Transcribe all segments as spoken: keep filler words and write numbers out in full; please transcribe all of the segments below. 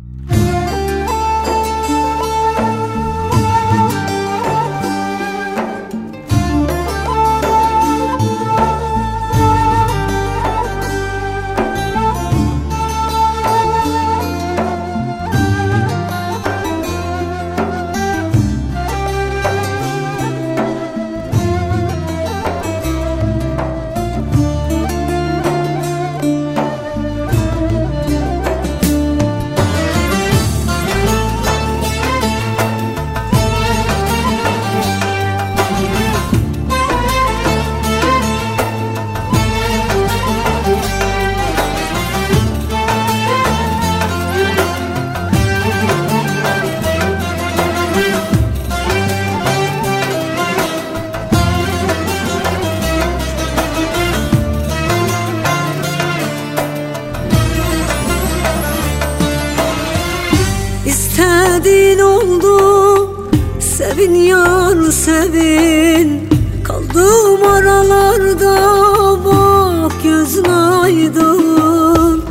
İstediğin oldu, sevin yar sevin. Kaldığım aralarda bak gözün aydın.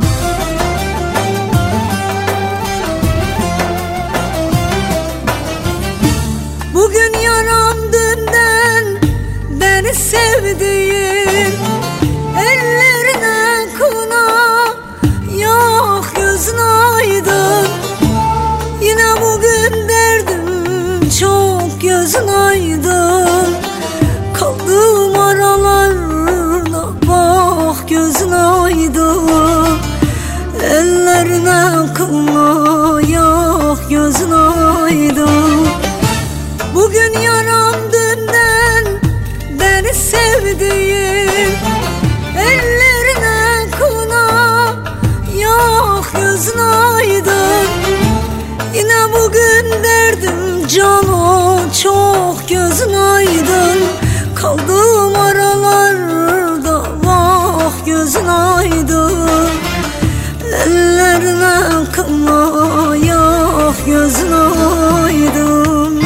Bugün yaram dünden beni sevdiğim. Ellerine kına yok gözün aydın. Yine bugün derdim çok gözün aydın. Kaldığım aralarda bak gözün aydın. Ellerine kılma yok gözün aydın. Bugün yaram dünden beni sevdiğim. Ellerine kına yok gözün aydın. Yine bugün derdim canım çok gözün aydın. Kaldığım aralarda vah gözün aydın. Ellerine kılma yok gözün aydın.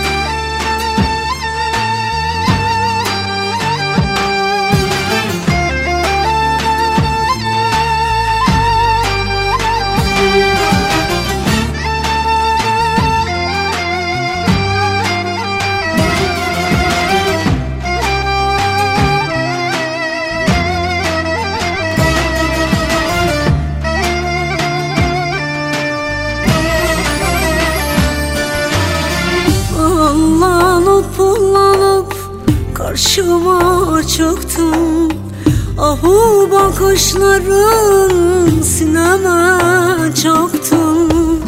Allanıp pullanıp karşıma çıktın. Ahu bakışların sineme çaktın.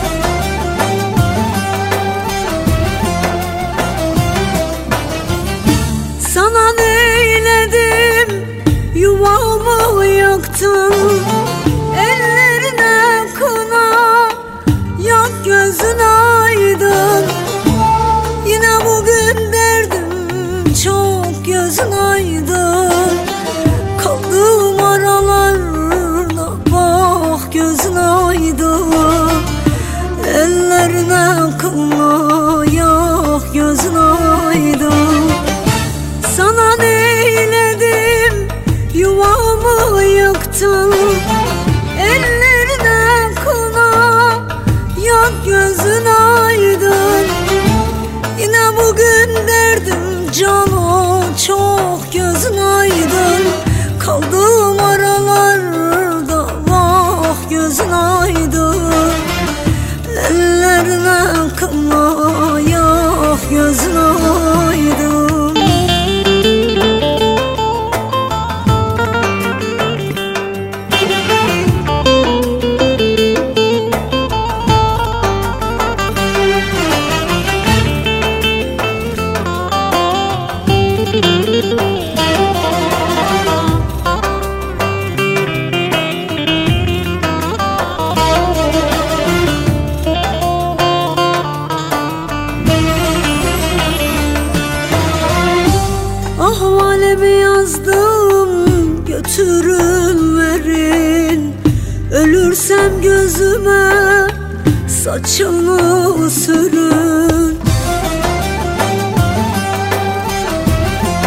Sana neyledim, yuvamı yaktın. Ellerine kına yak gözün aydın. Yine bugün derdim çok gözün aydın. Kaldığım aralarda bak gözün aydın. Ellerine kılma yok gözün aydın. Sana neyledim, yuvamı yıktın. Ellerine kına yok gözün aydın. Yine bugün derdim canım çok gözün aydın. Kaldığım aralarda vah gözün aydın. Ellerine kılma yok gözün aydın. Ahvalimi yazdım, götürün verin. Ölürsem gözüme saçını sürün.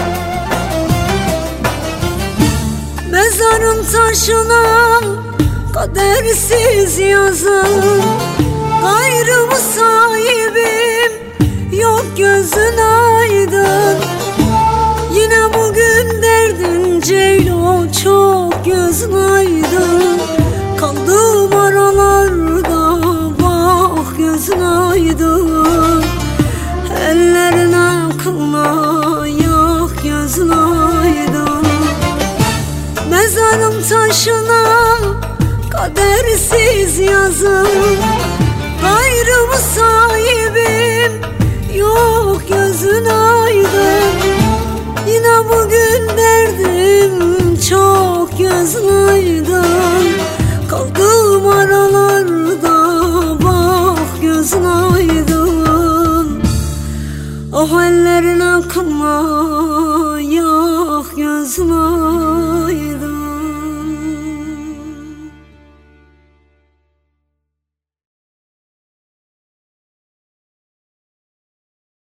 Mezarın taşına kadersiz yazım. Gayrı mı sahibim, yok gözün aydın. Yine bugün derdin Ceylo, çok gözün aydın. Kaldım aralarda, bak gözün aydın. Ellerine kına yak, gözün aydın. Mezarım taşına kadersiz yazım. Gayrı mı sahibim, yok gözün aydın. Yine bugün derdim çok, gözün aydın. Kaldım aralarda, bak gözün aydın. Oh ellerine kına yak, gözün aydın.